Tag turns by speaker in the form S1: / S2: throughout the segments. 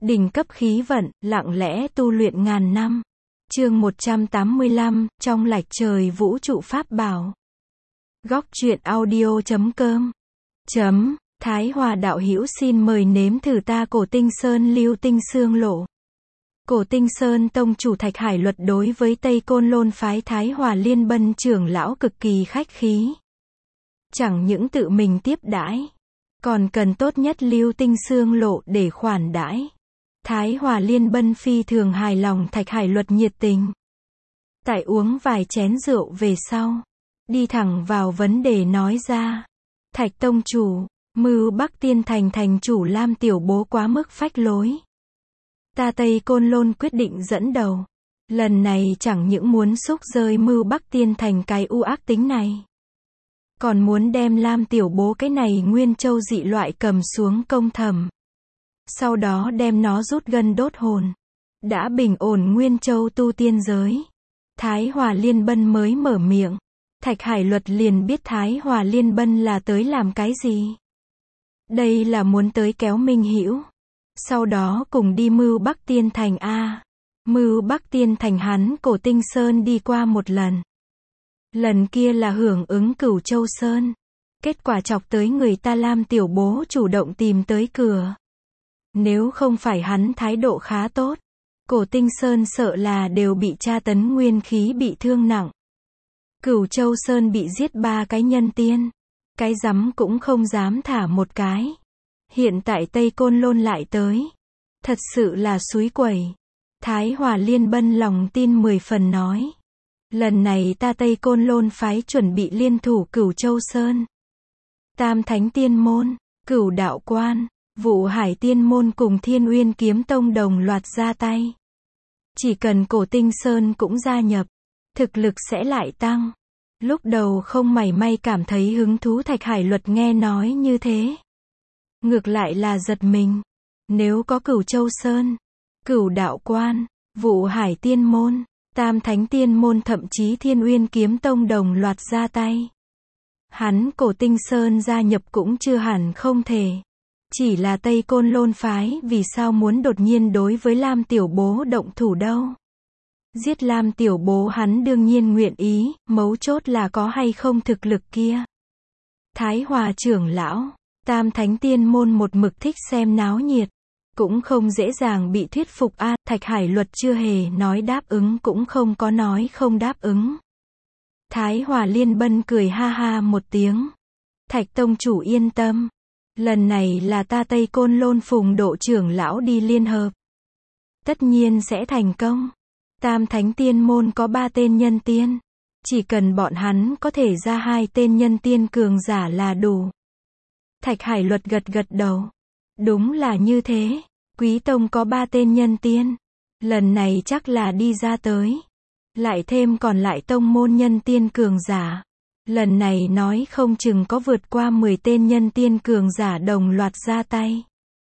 S1: Đỉnh cấp khí vận, lặng lẽ tu luyện ngàn năm. Chương 185, trong lạch trời vũ trụ pháp bảo. Góc truyện audio.com. Thái Hòa đạo hữu xin mời nếm thử ta Cổ Tinh Sơn Lưu Tinh Xương Lộ. Cổ Tinh Sơn tông chủ Thạch Hải Luật đối với Tây Côn Lôn phái Thái Hòa Liên Bân trưởng lão cực kỳ khách khí. Chẳng những tự mình tiếp đãi, còn cần tốt nhất Lưu Tinh Xương Lộ để khoản đãi. Thái Hòa Liên Bân phi thường hài lòng Thạch Hải Luật nhiệt tình. Tại uống vài chén rượu về sau, đi thẳng vào vấn đề nói ra. Thạch tông chủ, Mưu Bắc Tiên Thành thành chủ Lam tiểu bố quá mức phách lối. Ta Tây Côn Lôn quyết định dẫn đầu. Lần này chẳng những muốn xúc rơi Mưu Bắc Tiên Thành cái u ác tính này, còn muốn đem Lam tiểu bố cái này nguyên châu dị loại cầm xuống công thẩm. Sau đó đem nó rút gân đốt hồn. Đã bình ổn nguyên châu tu tiên giới. Thái Hòa Liên Bân mới mở miệng. Thạch Hải Luật liền biết Thái Hòa Liên Bân là tới làm cái gì. Đây là muốn tới kéo Minh Hữu. Sau đó cùng đi Mưu Bắc Tiên Thành a. Mưu Bắc Tiên Thành hắn Cổ Tinh Sơn đi qua một lần. Lần kia là hưởng ứng Cửu Châu Sơn. Kết quả chọc tới người ta Lam tiểu bố chủ động tìm tới cửa. Nếu không phải hắn thái độ khá tốt, Cổ Tinh Sơn sợ là đều bị tra tấn nguyên khí bị thương nặng. Cửu Châu Sơn bị giết 3 cái nhân tiên. Cái rắm cũng không dám thả một cái. Hiện tại Tây Côn Lôn lại tới. Thật sự là xúi quẩy. Thái Hòa Liên Bân lòng tin 10 phần nói. Lần này ta Tây Côn Lôn phái chuẩn bị liên thủ Cửu Châu Sơn, Tam Thánh Tiên Môn, Cửu Đạo Quan, Vụ Hải Tiên Môn cùng Thiên Uyên Kiếm Tông đồng loạt ra tay. Chỉ cần Cổ Tinh Sơn cũng gia nhập, thực lực sẽ lại tăng. Lúc đầu không mảy may cảm thấy hứng thú Thạch Hải Luật nghe nói như thế. Ngược lại là giật mình. Nếu có Cửu Châu Sơn, Cửu Đạo Quan, Vụ Hải Tiên Môn, Tam Thánh Tiên Môn thậm chí Thiên Uyên Kiếm Tông đồng loạt ra tay, hắn Cổ Tinh Sơn gia nhập cũng chưa hẳn không thể. Chỉ là Tây Côn Lôn phái vì sao muốn đột nhiên đối với Lam tiểu bố động thủ đâu. Giết Lam tiểu bố hắn đương nhiên nguyện ý, mấu chốt là có hay không thực lực kia. Thái Hòa trưởng lão, Tam Thánh Tiên Môn một mực thích xem náo nhiệt, cũng không dễ dàng bị thuyết phục a. Thạch Hải Luật chưa hề nói đáp ứng cũng không có nói không đáp ứng. Thái Hòa Liên Bân cười ha ha một tiếng. Thạch tông chủ yên tâm. Lần này là ta Tây Côn Lôn Phùng Độ trưởng lão đi liên hợp. Tất nhiên sẽ thành công. Tam Thánh Tiên Môn có 3 tên nhân tiên. Chỉ cần bọn hắn có thể ra 2 tên nhân tiên cường giả là đủ. Thạch Hải Luật gật gật đầu. Đúng là như thế. Quý Tông có 3 tên nhân tiên. Lần này chắc là đi ra tới. Lại thêm còn lại tông môn nhân tiên cường giả. Lần này nói không chừng có vượt qua 10 tên nhân tiên cường giả đồng loạt ra tay.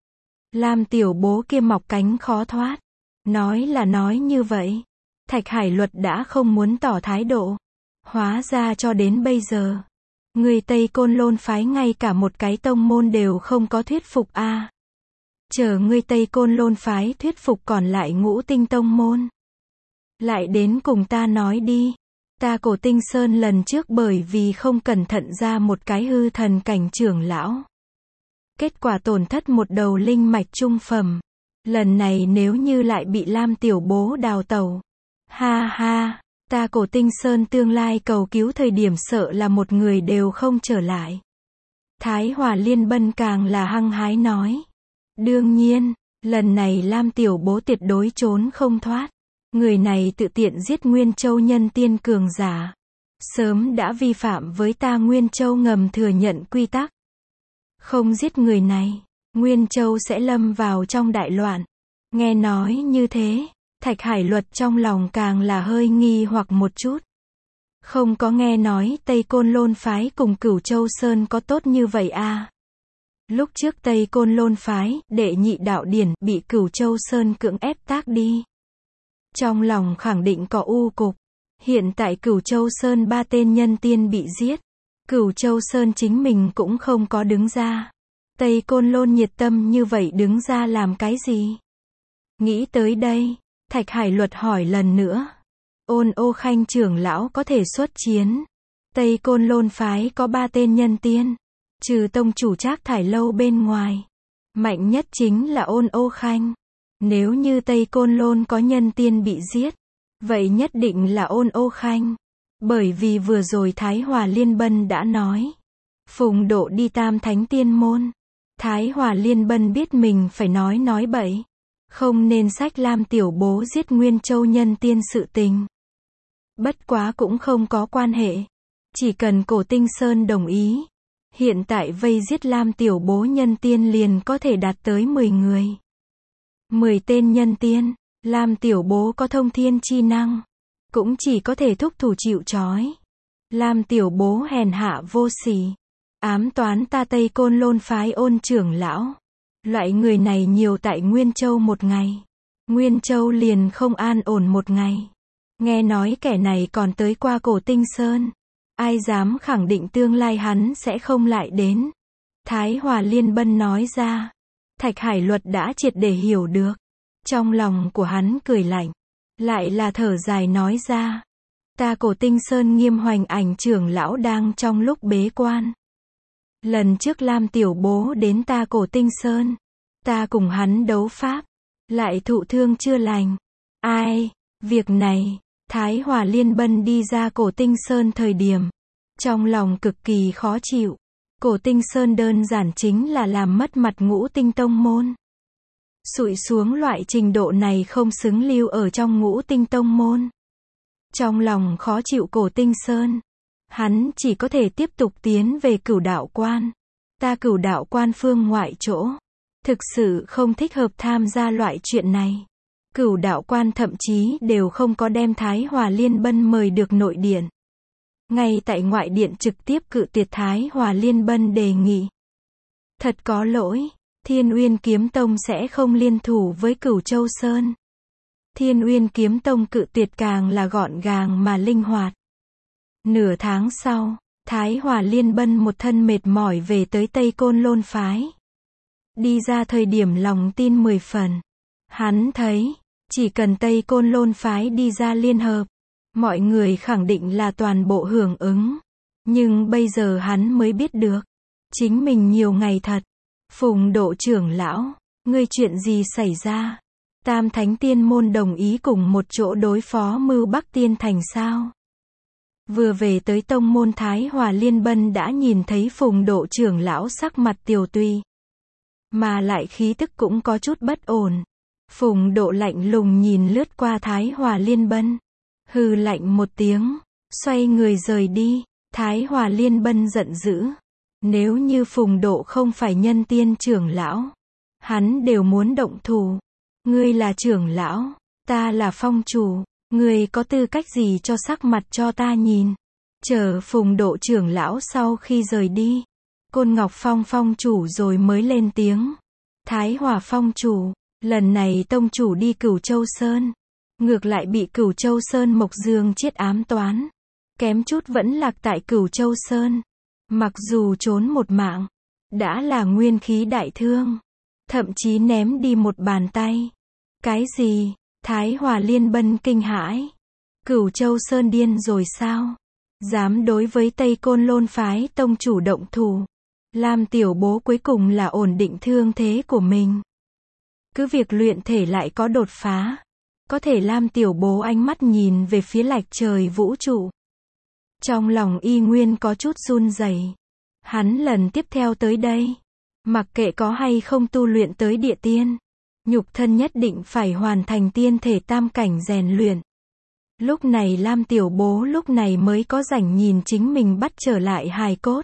S1: Lam tiểu bố kia mọc cánh khó thoát. Nói là nói như vậy. Thạch Hải Luật đã không muốn tỏ thái độ. Hóa ra cho đến bây giờ, người Tây Côn Lôn phái ngay cả một cái tông môn đều không có thuyết phục a. Chờ người Tây Côn Lôn phái thuyết phục còn lại ngũ tinh tông môn. Lại đến cùng ta nói đi. Ta Cổ Tinh Sơn lần trước bởi vì không cẩn thận ra một cái hư thần cảnh trưởng lão. Kết quả tổn thất một đầu linh mạch trung phẩm. Lần này nếu như lại bị Lam tiểu bố đào tẩu. Ha ha, ta Cổ Tinh Sơn tương lai cầu cứu thời điểm sợ là một người đều không trở lại. Thái Hòa Liên Bân càng là hăng hái nói. Đương nhiên, lần này Lam tiểu bố tuyệt đối trốn không thoát. Người này tự tiện giết Nguyên Châu nhân tiên cường giả. Sớm đã vi phạm với ta Nguyên Châu ngầm thừa nhận quy tắc. Không giết người này, Nguyên Châu sẽ lâm vào trong đại loạn. Nghe nói như thế, Thạch Hải Luật trong lòng càng là hơi nghi hoặc một chút. Không có nghe nói Tây Côn Lôn phái cùng Cửu Châu Sơn có tốt như vậy a. Lúc trước Tây Côn Lôn phái, đệ nhị đạo điển, bị Cửu Châu Sơn cưỡng ép tác đi. Trong lòng khẳng định có u cục. Hiện tại Cửu Châu Sơn 3 tên nhân tiên bị giết. Cửu Châu Sơn chính mình cũng không có đứng ra. Tây Côn Lôn nhiệt tâm như vậy đứng ra làm cái gì? Nghĩ tới đây, Thạch Hải Luật hỏi lần nữa. Ôn Ô Khanh trưởng lão có thể xuất chiến. Tây Côn Lôn phái có 3 tên nhân tiên. Trừ tông chủ Trác Thải Lâu bên ngoài. Mạnh nhất chính là Ôn Ô Khanh. Nếu như Tây Côn Lôn có nhân tiên bị giết, vậy nhất định là Ôn Ô Khanh. Bởi vì vừa rồi Thái Hòa Liên Bân đã nói. Phùng Độ đi Tam Thánh Tiên Môn. Thái Hòa Liên Bân biết mình phải nói bậy. Không nên sách Lam Tiểu Bố giết Nguyên Châu nhân tiên sự tình. Bất quá cũng không có quan hệ. Chỉ cần Cổ Tinh Sơn đồng ý. Hiện tại vây giết Lam Tiểu Bố nhân tiên liền có thể đạt tới 10 người. 10 tên nhân tiên, Lam Tiểu Bố có thông thiên chi năng. Cũng chỉ có thể thúc thủ chịu trói. Lam Tiểu Bố hèn hạ vô sỉ. Ám toán ta Tây Côn Lôn phái Ôn trưởng lão. Loại người này nhiều tại Nguyên Châu một ngày. Nguyên Châu liền không an ổn một ngày. Nghe nói kẻ này còn tới qua Cổ Tinh Sơn. Ai dám khẳng định tương lai hắn sẽ không lại đến. Thái Hòa Liên Bân nói ra. Thạch Hải Luật đã triệt để hiểu được. Trong lòng của hắn cười lạnh. Lại là thở dài nói ra. Ta Cổ Tinh Sơn Nghiêm Hoành Ảnh trưởng lão đang trong lúc bế quan. Lần trước Lam Tiểu Bố đến ta Cổ Tinh Sơn. Ta cùng hắn đấu pháp. Lại thụ thương chưa lành. Ai, việc này, Thái Hòa Liên Bân đi ra Cổ Tinh Sơn thời điểm. Trong lòng cực kỳ khó chịu. Cổ Tinh Sơn đơn giản chính là làm mất mặt Ngũ Tinh Tông môn. Xụi xuống loại trình độ này không xứng lưu ở trong Ngũ Tinh Tông môn. Trong lòng khó chịu Cổ Tinh Sơn. Hắn chỉ có thể tiếp tục tiến về Cửu Đạo Quan. Ta Cửu Đạo Quan phương ngoại chỗ. Thực sự không thích hợp tham gia loại chuyện này. Cửu Đạo Quan thậm chí đều không có đem Thái Hòa Liên Bân mời được nội điện. Ngay tại ngoại điện trực tiếp cự tuyệt Thái Hòa Liên Bân đề nghị. Thật có lỗi, Thiên Uyên Kiếm Tông sẽ không liên thủ với Cửu Châu Sơn. Thiên Uyên Kiếm Tông cự tuyệt càng là gọn gàng mà linh hoạt. Nửa tháng sau, Thái Hòa Liên Bân một thân mệt mỏi về tới Tây Côn Lôn phái. Đi ra thời điểm lòng tin 10 phần. Hắn thấy, chỉ cần Tây Côn Lôn phái đi ra liên hợp, mọi người khẳng định là toàn bộ hưởng ứng. Nhưng bây giờ hắn mới biết được, chính mình nhiều ngày thật. Phùng Độ trưởng lão, ngươi chuyện gì xảy ra? Tam Thánh Tiên Môn đồng ý cùng một chỗ đối phó Mưu Bắc Tiên Thành sao? Vừa về tới tông môn Thái Hòa Liên Bân đã nhìn thấy Phùng Độ trưởng lão sắc mặt tiều tụy. Mà lại khí tức cũng có chút bất ổn. Phùng Độ lạnh lùng nhìn lướt qua Thái Hòa Liên Bân. Hừ lạnh một tiếng, xoay người rời đi. Thái Hòa Liên Bân giận dữ. Nếu như Phùng Độ không phải nhân tiên trưởng lão, hắn đều muốn động thủ. Ngươi là trưởng lão, ta là phong chủ. Ngươi có tư cách gì cho sắc mặt cho ta nhìn? Chờ Phùng Độ trưởng lão sau khi rời đi. Côn Ngọc Phong phong chủ rồi mới lên tiếng. Thái Hòa phong chủ, lần này tông chủ đi Cửu Châu Sơn. Ngược lại bị Cửu Châu Sơn Mộc Dương Chiết ám toán. Kém chút vẫn lạc tại Cửu Châu Sơn. Mặc dù trốn một mạng, đã là nguyên khí đại thương. Thậm chí ném đi một bàn tay. Cái gì? Thái Hòa Liên Bân kinh hãi. Cửu Châu Sơn điên rồi sao? Dám đối với Tây Côn Lôn phái tông chủ động thủ. Lam Tiểu Bố cuối cùng là ổn định thương thế của mình. Cứ việc luyện thể lại có đột phá. Có thể Lam Tiểu Bố ánh mắt nhìn về phía lạch trời vũ trụ. Trong lòng y nguyên có chút run rẩy. Hắn lần tiếp theo tới đây. Mặc kệ có hay không tu luyện tới địa tiên. Nhục thân nhất định phải hoàn thành tiên thể tam cảnh rèn luyện. Lúc này Lam Tiểu Bố lúc này mới có rảnh nhìn chính mình bắt trở lại hài cốt.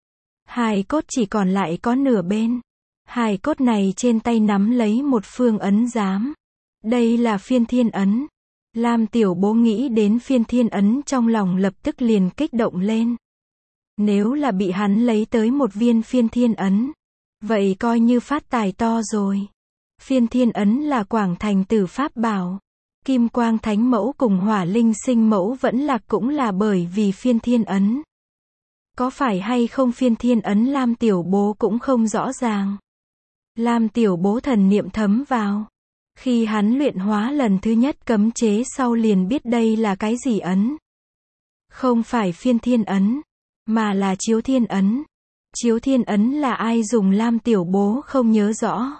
S1: Hài cốt chỉ còn lại có nửa bên. Hài cốt này trên tay nắm lấy một phương ấn giám. Đây là phiên thiên ấn. Lam Tiểu Bố nghĩ đến phiên thiên ấn trong lòng lập tức liền kích động lên. Nếu là bị hắn lấy tới một viên phiên thiên ấn, vậy coi như phát tài to rồi. Phiên thiên ấn là Quảng Thành Tử pháp bảo. Kim Quang Thánh Mẫu cùng Hỏa Linh Sinh Mẫu vẫn lạc cũng là bởi vì phiên thiên ấn. Có phải hay không phiên thiên ấn Lam Tiểu Bố cũng không rõ ràng. Lam Tiểu Bố thần niệm thấm vào. Khi hắn luyện hóa lần thứ nhất cấm chế sau liền biết đây là cái gì ấn. Không phải phiên thiên ấn, mà là chiếu thiên ấn. Chiếu thiên ấn là ai dùng Lam Tiểu Bố không nhớ rõ.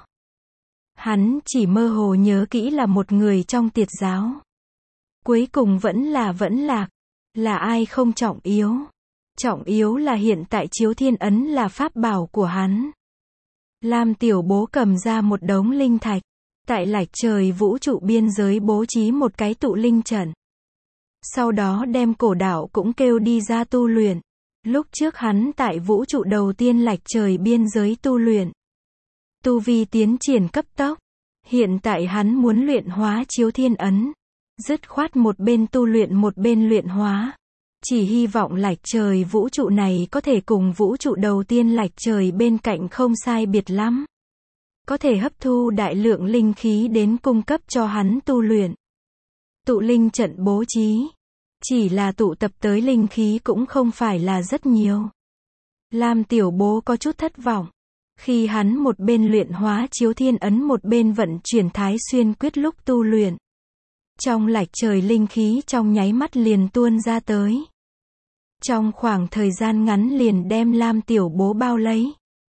S1: Hắn chỉ mơ hồ nhớ kỹ là một người trong tiệt giáo. Cuối cùng vẫn lạc. Là ai không trọng yếu. Trọng yếu là hiện tại chiếu thiên ấn là pháp bảo của hắn. Lam Tiểu Bố cầm ra một đống linh thạch. Tại lạch trời vũ trụ biên giới bố trí một cái tụ linh trận. Sau đó đem cổ đạo cũng kêu đi ra tu luyện. Lúc trước hắn tại vũ trụ đầu tiên lạch trời biên giới tu luyện. Tu vi tiến triển cấp tốc. Hiện tại hắn muốn luyện hóa chiếu thiên ấn. Dứt khoát một bên tu luyện một bên luyện hóa. Chỉ hy vọng lạch trời vũ trụ này có thể cùng vũ trụ đầu tiên lạch trời bên cạnh không sai biệt lắm. Có thể hấp thu đại lượng linh khí đến cung cấp cho hắn tu luyện. Tụ linh trận bố trí. Chỉ là tụ tập tới linh khí cũng không phải là rất nhiều. Lam Tiểu Bố có chút thất vọng. Khi hắn một bên luyện hóa chiếu thiên ấn một bên vận chuyển Thái Xuyên quyết lúc tu luyện. Trong lạch trời linh khí trong nháy mắt liền tuôn ra tới. Trong khoảng thời gian ngắn liền đem Lam Tiểu Bố bao lấy.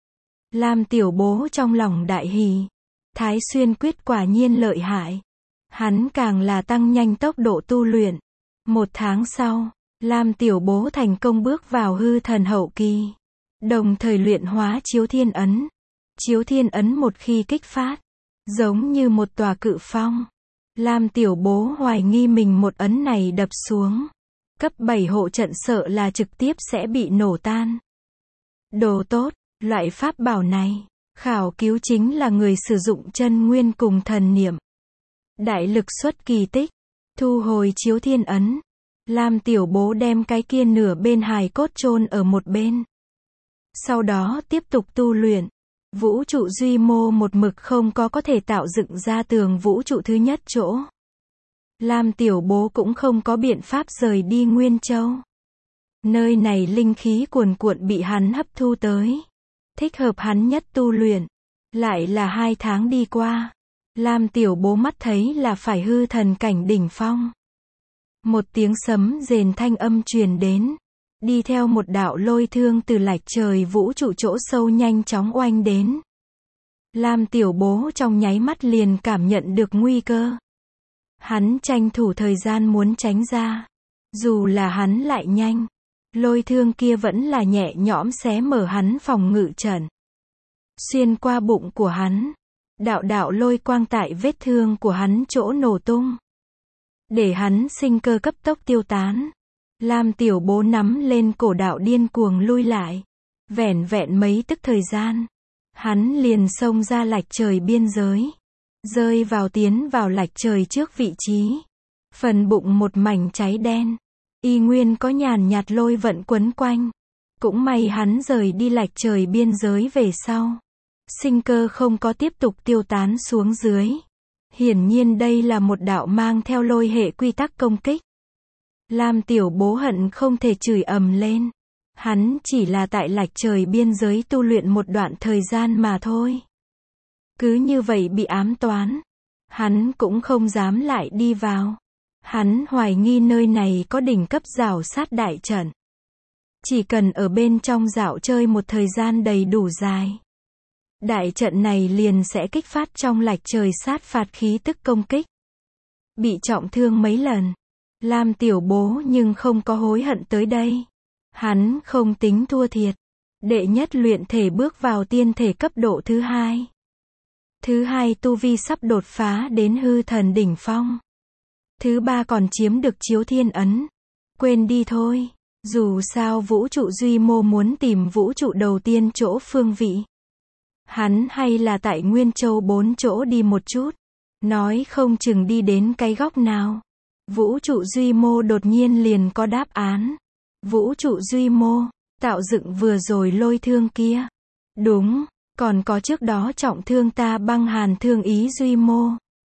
S1: Lam Tiểu Bố trong lòng đại hỉ. Thái Xuyên quyết quả nhiên lợi hại. Hắn càng là tăng nhanh tốc độ tu luyện. 1 tháng sau, Lam Tiểu Bố thành công bước vào hư thần hậu kỳ. Đồng thời luyện hóa chiếu thiên ấn. Chiếu thiên ấn một khi kích phát, giống như một tòa cự phong. Lam Tiểu Bố hoài nghi mình một ấn này đập xuống. Cấp 7 hộ trận sợ là trực tiếp sẽ bị nổ tan. Đồ tốt, loại pháp bảo này, khảo cứu chính là người sử dụng chân nguyên cùng thần niệm. Đại lực xuất kỳ tích, thu hồi chiếu thiên ấn. Lam Tiểu Bố đem cái kia nửa bên hài cốt chôn ở một bên. Sau đó tiếp tục tu luyện. Vũ trụ duy mô một mực không có thể tạo dựng ra tường vũ trụ thứ nhất chỗ. Lam Tiểu Bố cũng không có biện pháp rời đi Nguyên Châu. Nơi này linh khí cuồn cuộn bị hắn hấp thu tới. Thích hợp hắn nhất tu luyện. Lại là 2 tháng đi qua. Lam Tiểu Bố mắt thấy là phải hư thần cảnh đỉnh phong. Một tiếng sấm rền thanh âm truyền đến. Đi theo một đạo lôi thương từ lạch trời vũ trụ chỗ sâu nhanh chóng oanh đến. Lam Tiểu Bố trong nháy mắt liền cảm nhận được nguy cơ. Hắn tranh thủ thời gian muốn tránh ra. Dù là hắn lại nhanh, lôi thương kia vẫn là nhẹ nhõm xé mở hắn phòng ngự trận. Xuyên qua bụng của hắn. Đạo đạo lôi quang tại vết thương của hắn chỗ nổ tung. Để hắn sinh cơ cấp tốc tiêu tán. Lam Tiểu Bố nắm lên cổ đạo điên cuồng lui lại. Vẻn vẹn mấy tức thời gian. Hắn liền xông ra lạch trời biên giới. Rơi vào tiến vào lạch trời trước vị trí. Phần bụng một mảnh cháy đen. Y nguyên có nhàn nhạt lôi vận quấn quanh. Cũng may hắn rời đi lạch trời biên giới về sau. Sinh cơ không có tiếp tục tiêu tán xuống dưới. Hiển nhiên đây là một đạo mang theo lôi hệ quy tắc công kích. Lam Tiểu Bố hận không thể chửi ầm lên. Hắn chỉ là tại lạch trời biên giới tu luyện một đoạn thời gian mà thôi. Cứ như vậy bị ám toán. Hắn cũng không dám lại đi vào. Hắn hoài nghi nơi này có đỉnh cấp rào sát đại trận. Chỉ cần ở bên trong dạo chơi một thời gian đầy đủ dài. Đại trận này liền sẽ kích phát trong lạch trời sát phạt khí tức công kích. Bị trọng thương mấy lần. Lam Tiểu Bố nhưng không có hối hận tới đây. Hắn không tính thua thiệt. Đệ nhất luyện thể bước vào tiên thể cấp độ thứ 2. Thứ 2 tu vi sắp đột phá đến hư thần đỉnh phong. Thứ 3 còn chiếm được chiếu thiên ấn. Quên đi thôi. Dù sao vũ trụ duy mô muốn tìm vũ trụ đầu tiên chỗ phương vị. Hắn hay là tại Nguyên Châu 4 chỗ đi một chút. Nói không chừng đi đến cái góc nào. Vũ trụ duy mô đột nhiên liền có đáp án. Vũ trụ duy mô, tạo dựng vừa rồi lôi thương kia. Đúng, còn có trước đó trọng thương ta băng hàn thương ý duy mô.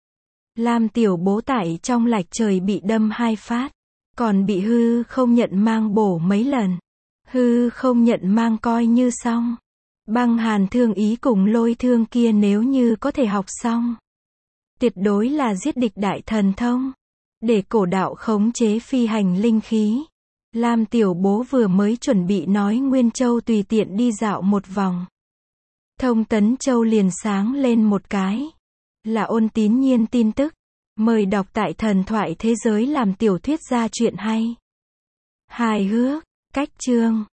S1: Lam Tiểu Bố tại trong lạch trời bị đâm 2 phát. Còn bị hư không nhận mang bổ mấy lần. Hư không nhận mang coi như xong. Băng hàn thương ý cùng lôi thương kia nếu như có thể học xong. Tuyệt đối là giết địch đại thần thông. Để cổ đạo khống chế phi hành linh khí. Lam tiểu bố vừa mới chuẩn bị nói Nguyên Châu tùy tiện đi dạo một vòng. Thông Tấn Châu liền sáng lên một cái. Là Ôn Tín Nhiên tin tức. Mời đọc tại Thần Thoại Thế Giới làm tiểu thuyết ra chuyện hay. Hài hước, cách chương.